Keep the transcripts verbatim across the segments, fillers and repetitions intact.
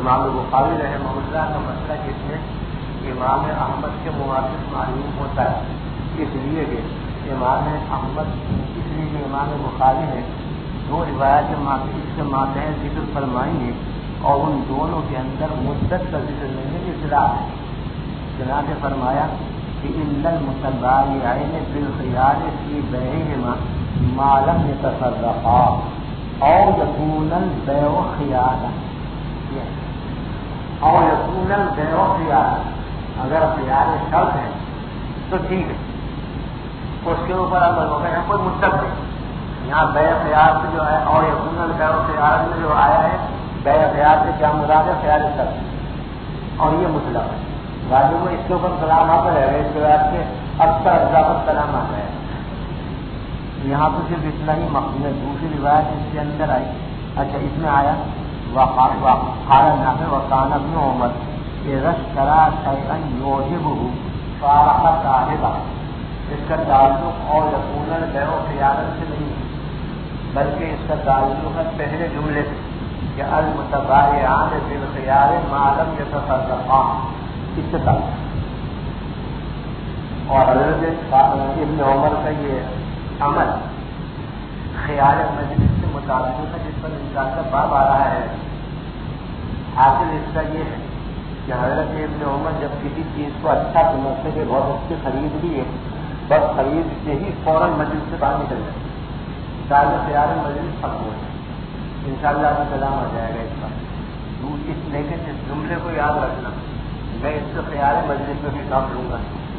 امام بخاری رحمہ اللہ کا مسئلہ جس میں امام احمد کے موافق معلوم ہوتا ہے، اس لیے کہ امام احمد اس لیے کہ امام بخاری نے دو روایت اس کے ماتحت ذکر فرمائی ہیں اور ان دونوں کے اندر مدت کا ذکر نہیں ہے، اصلاح ہے۔ چنانچہ فرمایا کہ الا المتبايعين بالخيار في بيعهما ما لم يتفرقا او يكون البيع خيارا او يكون البيع خيارا، اگر خیار شرط ہے تو ٹھیک ہے، اس کے اوپر عمل ہوگا، یہاں کوئی مدت نہیں۔ یہاں بیع خیار سے جو ہے اور یکون البیع خیار میں جو آیا ہے، بیع خیار سے کیا مراد ہے؟ خیار شرط، اور یہ مطلق ہے۔ واجب میں اس کے اوپر کلام آتا رہے گا، اس کے بعد کے اکثر اضافت کلام آتا ہے۔ یہاں تو صرف اتنا ہی مقصود ہے۔ دوسری روایت اس کے اندر آئی، اچھا اس میں آیا خارا نافع وکان ابن عمر رشترا شیئا یوجبہ فارق صاحبہ، اس کا تعلق اور یکون البیع خیارا سے نہیں ہے، بلکہ اس کا تعلق ہے پہلے جملے سے کہ المتبايعان بالخيار ما لم يتفرقا، اس سے تعلق۔ اور حضرت ابن عمر کا یہ عمل خیار مجلس سے متعلق ہے، جس پر انسان کا باب آ رہا ہے۔ حاصل اس کا یہ ہے کہ حضرت ابن عمر جب کسی چیز کو اچھا سمجھتے کہ بہت اچھی خرید لی ہے، بس خرید سے ہی فوراً مجلس سے باہر نکل جائے، سارے خیار مجلس ختم ہو جائے، ان شاء اللہ کا کلام آ جائے گا اس پر۔ لیکن اس جملے کو یاد رکھنا، میں اس کو خیال مجلس میں بھی کام لوں گا۔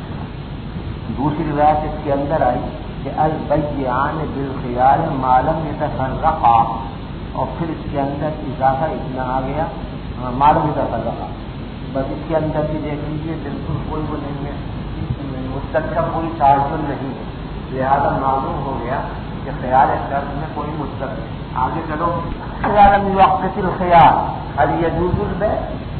دوسری روایت اس کے اندر آئی کہ البیعان بالخیار ما لم یتفرقا، اور پھر اس کے اندر اضافہ اتنا آ گیا ما لم یتفرقا، بس اس کے اندر بھی دیکھ لیجیے بالکل کوئی وہ نہیں ہے، مدت کا کوئی تعین نہیں ہے، لہذا معلوم ہو گیا کہ خیال شرط میں کوئی مدت نہیں۔ آگے چلو، خیال وقت الخیار هل يجوز البيع،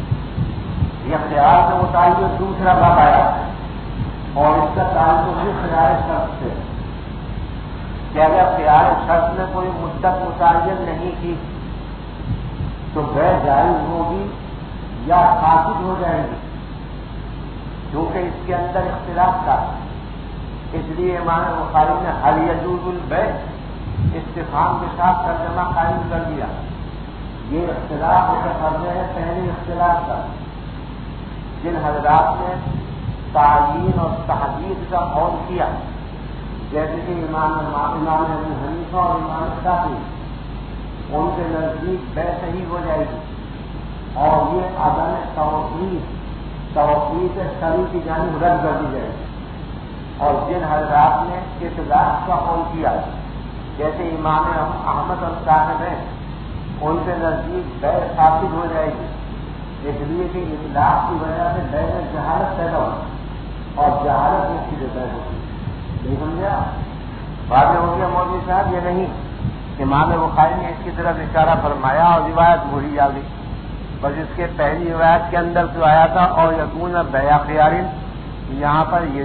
یہ خیال سے متعلق دوسرا باب آیا اور اس کا تعلق بھی خیال شرط سے کہ اگر خیال شرط میں کوئی مدت متعین نہیں کی تو بیع جائز ہوگی یا فاسد ہو جائے گی، کیونکہ اس کے اندر اختلاف تھا۔ اس لیے امام بخاری نے هل يجوز البيع استفہام کے ساتھ ترجمہ قائم کر دیا۔ یہ اختلاف متفرع ہے پہلے اختلاف کا، جن حضرات نے تعیین اور تحدید کا قول کیا، جیسے کہ امام امام ابو حنیفہ اور امام شافعی، ان کے نزدیک بیع صحیح ہو جائے گی، اور یہ عدم توقیف توقیف شرعی کی جانب رد کر دی جائے گی۔ اور جن حضرات نے اطلاق کا قول کیا، جیسے امام احمد اور صاحب ہیں، ان کے نزدیک بیع فاسد ہو جائے گی، اس لیے کہ اطلاق کی وجہ سے بیع میں جہالت پیدا ہو، اور جہالت میں سیدھے بیع ہوتی ہے۔ نہیں سمجھا؟ واضح ہو گیا مولوی صاحب؟ یہ نہیں، امام بخاری نے اس کی طرف اشارہ فرمایا اور روایت وہی آ گئی، بس اس کے پہلی روایت کے اندر جو آیا تھا اور یکون بیع خیار، یہاں پر یہ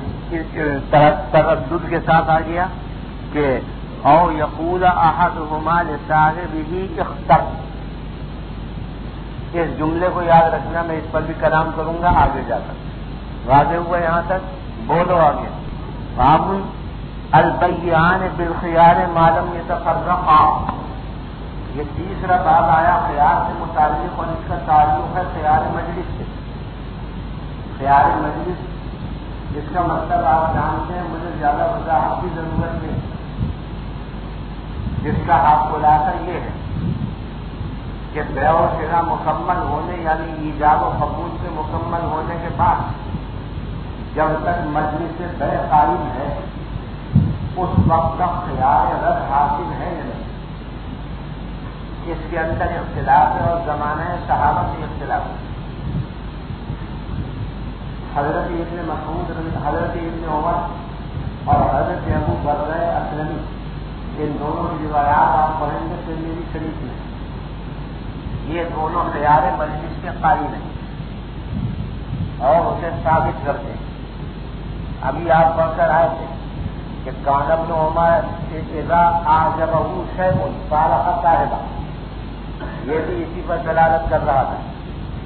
تردد کے ساتھ آ گیا کہ او یقول احدہما لصاحبہ اختر۔ اس جملے کو یاد رکھنا، میں اس پر بھی کلام کروں گا آگے جا کر۔ واضح ہوا یہاں تک؟ بولو آگے۔ باب البیعان بالخیار ما لم یتفرقا، یہ تیسرا باب آیا خیار سے متعلق، اور اس کا تعلق ہے خیار مجلس سے۔ خیار مجلس جس کا مطلب آپ جانتے ہیں، مجھے زیادہ وضاحت کی ضرورت نہیں، جس کا آپ خلاصہ یہ ہے کہ بیع و شراء مکمل ہونے یعنی ایجاب و قبول کے مکمل ہونے کے بعد جب تک مجلس سے بیع قائم ہے، اس وقت تک خیار رد حاصل ہے یا نہیں، اس کے اندر اختلاف ہے، اور زمانہ صحابہ سے اختلاف ہے۔ حضرت ابن مسعود، حضرت ابن عمر اور حضرت ابو برہ اسلمی، ان دونوں کی روایات آپ پڑھیں گے ترمذی شریف میں، یہ دونوں خیار مجلس کے قائل ہیں اور اسے ثابت کرتے ہیں۔ ابھی آپ پڑھ کر آئے تھے کہ کان ابن عمر اذا اعجبہ شیء فارق صاحبہ، یہ بھی اسی پر دلالت کر رہا تھا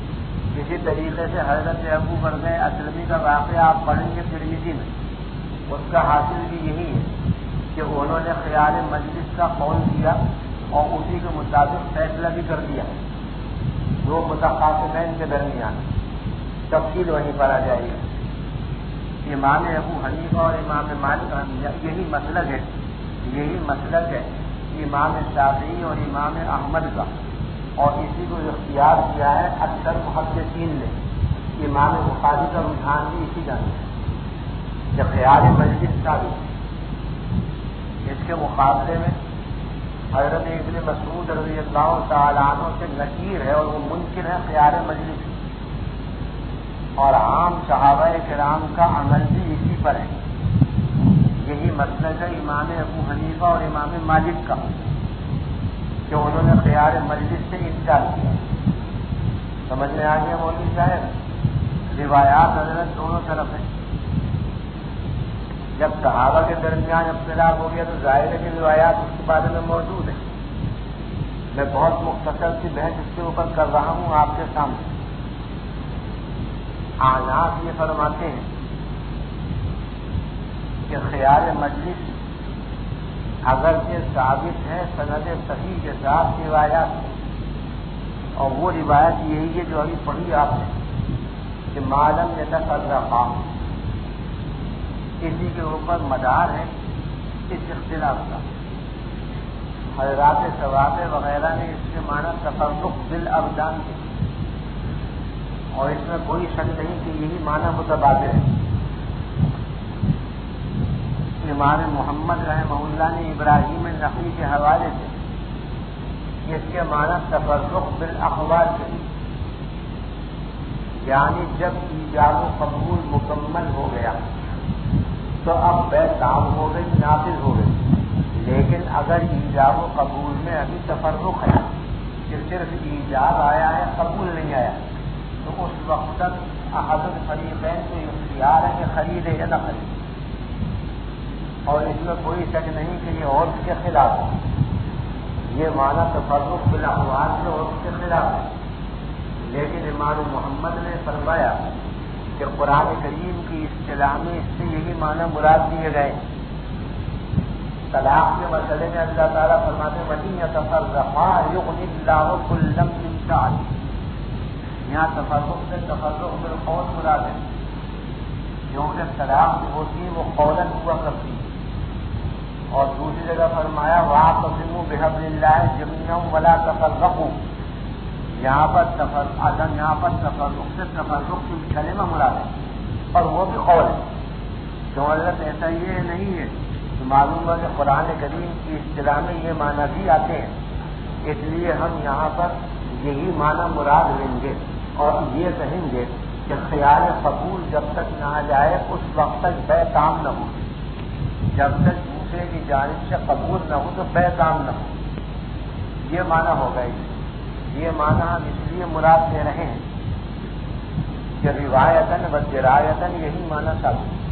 اسی طریقے سے حضرت ابو برزہ اسلمی کا واقعہ آپ پڑھیں گے ترمذی میں، اس کا حاصل بھی یہی ہے کہ انہوں نے خیال مجلس کا قول کیا اور اسی کے مطابق فیصلہ بھی کر دیا دو متخاصمین کے درمیان. تفصیل وہیں پر آ جائے گی. امام ابو حنیفہ اور امام مالک یہی مسلک ہے یہی مسلک ہے امام شافعی اور امام احمد کا، اور اسی کو اختیار کیا ہے اکثر محدثین نے. امام بخاری کا رجحان بھی اسی کا ہے کہ خیال مجلس کا بھی. اس کے مقابلے میں حضرت ابن مسعود رضی اللہ تعالیٰ عنہ سے نکیر ہے اور وہ منکر ہے خیال مجلس، اور عام صحابہ کرام کا عمل بھی اسی پر ہے. یہی مسلک ہے امام ابو حنیفہ اور امام مالک کا کہ انہوں نے خیال مجلس سے انکار کیا. سمجھ میں آ گیا مولوی صاحب؟ روایات حضرت دونوں طرف ہیں. جب صحابہ کے درمیان اختلاف ہو گیا تو ظاہر ہے کہ روایات اس کے بارے میں موجود ہیں. میں بہت مختصر سی بحث اس کے اوپر کر رہا ہوں آپ کے سامنے. احناف یہ فرماتے ہیں کہ خیال مجلس اگرچہ ثابت ہے سند صحیح کے ساتھ روایات، اور وہ روایت یہی ہے جو ابھی پڑھی آپ نے کہ معلوم یتفرقا، اسی کے اوپر مدار ہے اس اختلاف کا. حضرات ثواب وغیرہ نے اس کے معنی تفرق بالابدان کے، اور اس میں کوئی شک نہیں کہ یہی معنی متبادل ہے. امام محمد رحمہ اللہ نے ابراہیم نقی کے حوالے سے اس کے معنی تفرق بالاخبار کے، یعنی جب ایجاب و قبول مکمل ہو گیا تو اب بے کام ہو گئی، نافذ ہو گئی. لیکن اگر ایجاب و قبول میں ابھی تفرق ہے کہ صرف ایجاب آیا ہے قبول نہیں آیا، تو اس وقت تک احد الفریقین کو اختیار ہے کہ خریدے یا نہ خریدے، اور اس میں کوئی شک نہیں کہ یہ عرف کے خلاف ہے. یہ معنی تفرق بالاحوال سے عرف کے خلاف ہے. لیکن امام محمد نے فرمایا کہ قرآن کریم کی اصطلاح میں اس سے یہی معنی مراد دیے گئے. طلاق کے مسئلے میں اللہ تعالیٰ فرماتے ہیں وَإِن يَتَفَرَّقَا يُغْنِ اللَّهُ كُلًّا مِّن سَعَتِهِ. یہاں تفرق سے تفرق بالقول مراد ہے، کیونکہ طلاق جو ہوتی ہے وہ قولاً ہوا کرتی ہے. اور دوسری جگہ فرمایا وَاعْتَصِمُوا بِحَبْلِ اللَّهِ جَمِيعًا وَلَا تَفَرَّقُوا. یہاں پر تفرق عدم یہاں پر تفرق سے تفرق کی کلمہ مراد ہے، اور وہ بھی قول ہے. تو حضرت ایسا یہ نہیں ہے تو معلوم ہے کہ قرآن کریم کی اصطلاح میں یہ معنی بھی آتے ہیں. اس لیے ہم یہاں پر یہی معنی مراد لیں گے اور یہ کہیں گے کہ خیال قبول جب تک نہ آ جائے اس وقت تک بے کام نہ ہو. جب تک دوسرے کی جانب سے قبول نہ ہو تو بے کام نہ ہو. یہ معنی ہوگا. یہ معنی ہم اس لیے مراد لے رہے ہیں کہ روایتاً و درایتاً یہی معنی ثابت ہے.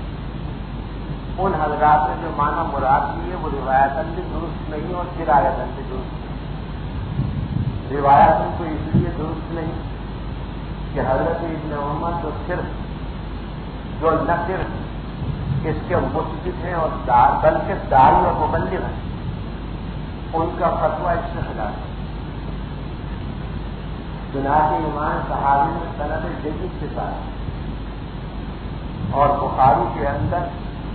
ان حضرات نے جو معنی مراد دیے وہ روایتاً بھی درست نہیں اور درایتاً بھی درست نہیں. روایتاً تو اس لیے درست نہیں کہ حضرت ابن عمر جو صرف جو نہ صرف اس کے مسجد ہیں اور بلکہ داعی اور مبلغ ہیں، ان کا فتویٰ اس کے خلاف ہے. چنانچہ ایمان صحابی میں سند جدید کے ساتھ اور بخاری کے اندر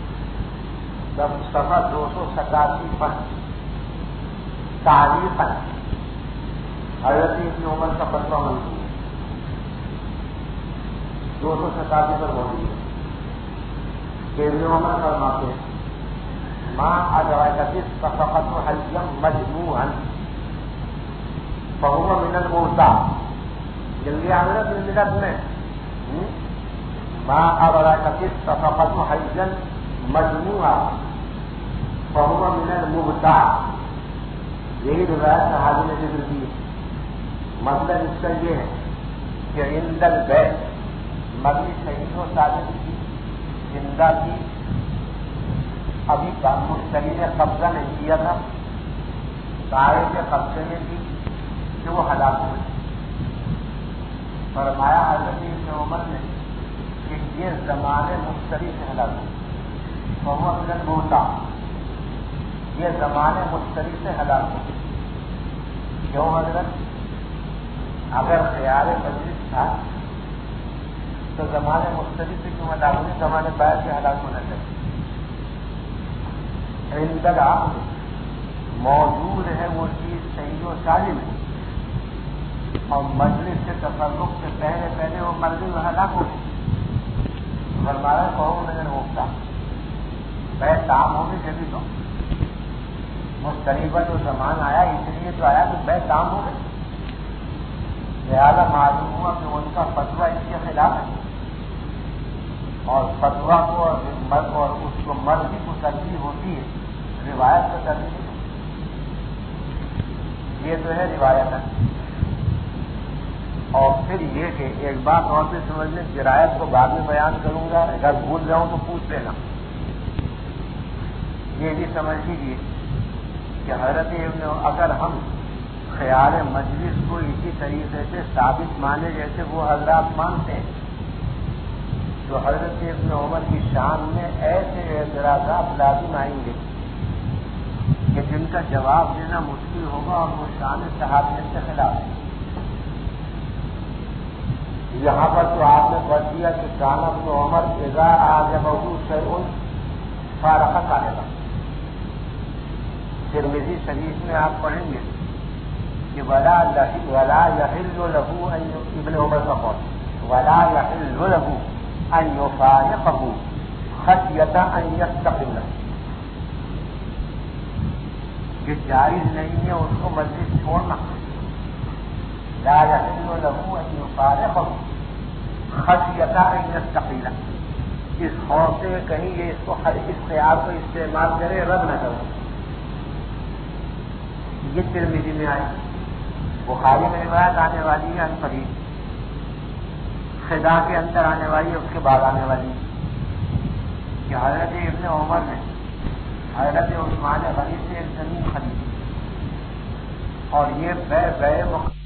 صفحہ دو سو ستاسی پر تاریخاً حضرت ابن عمر کا فتویٰ منظور ہے. دو سو ستاسی پر موجود ہے کہ ابن عمر فرماتے ہیں ماں ادرکت الصفقۃ حیا مجموعا فهو من المرتاح. جلدی حضرت ملت میں ماں ادرکت الصفقۃ حیا مجموعا فهو من المرتاح. یہی روایت صحابی نے ذکر کی. مطلب اس کا یہ ہے کہ عند البیع مبنی صحیح و ثابت کی زندہ کی ابھی مشتری نے قبضہ نہیں کیا تھا، سارے کے قبضے میں تھی کہ وہ ہلاک ہوئے. فرمایا حضرت ابن عمر نے کہ یہ زمانے مشتری سے ہلاک ہو، بہت من بوتا، یہ زمانے مشتری سے ہلاک ہو۔ کیوں حضرت؟ اگر خیال مجلس تھا تو زمانے مشتری سے کیوں ہلاک ہوئی؟ زمانے بعد سے ہلاک ہونا چاہیے۔ اندگا موجود ہے وہ چیز صحیح و سالم ہے، اور مجلس سے تفرق سے پہلے پہلے وہ مر گئی، وہ ہلاک ہو گئی۔ فرمایا کہو نظر ہوتا بے تام ہوگی جبھی تو مستریبہ جو زمان آیا اس لیے تو آیا کہ بے تام ہو گئی، لہٰذا معلوم ہوا کہ ان کا فتویٰ اس کے خلاف ہے، اور فتویٰ کو اور مرد اور اس کو مرضی کو ترجیح ہوتی ہے، روایت کو ترجیح نہیں۔ یہ تو ہے روایت ہے۔ اور پھر یہ کہ ایک بات اور بھی سمجھ لیں، جرایت کو بعد میں بیان کروں گا، اگر بھول جاؤں تو پوچھ لینا۔ یہ بھی سمجھ لیجیے کہ حضرت ابن اگر ہم خیال مجلس کو اسی طریقے سے ثابت مانے جیسے وہ حضرات مانتے ہیں، تو حضرت ابن عمر کی شان میں ایسے اعتراضات لازم آئیں گے کہ جن کا جواب دینا مشکل ہوگا، اور وہ شان صحابیت کے خلاف ہے۔ یہاں پر تو آپ نے پڑھ دیا کہ کان ابن عمر اذا اعجبہ شیء فارق صاحبہ۔ ترمذی شریف میں آپ پڑھیں گے کہ ولا ولا يحل له ان ابن عمر کا قول ولا يحل له ان يفارقه خشية ان يستقل، کہ جائز نہیں ہے اس کو مجلس چھوڑنا، لا يحل له ان يفارقه خشية ان يستقل، اس خوف سے کہیں یہ اس کو اس خیال کو استعمال کرے، رد نہ کرے۔ یہ ترمذی میں آئے، بخاری میں روایت آنے والی ہے انفرید، خدا کے اندر آنے والی ہے، اس کے بعد آنے والی ہے کہ حضرت ابن عمر نے حضرت عثمان غنی سے ایک زمین خریدی، اور یہ بے بے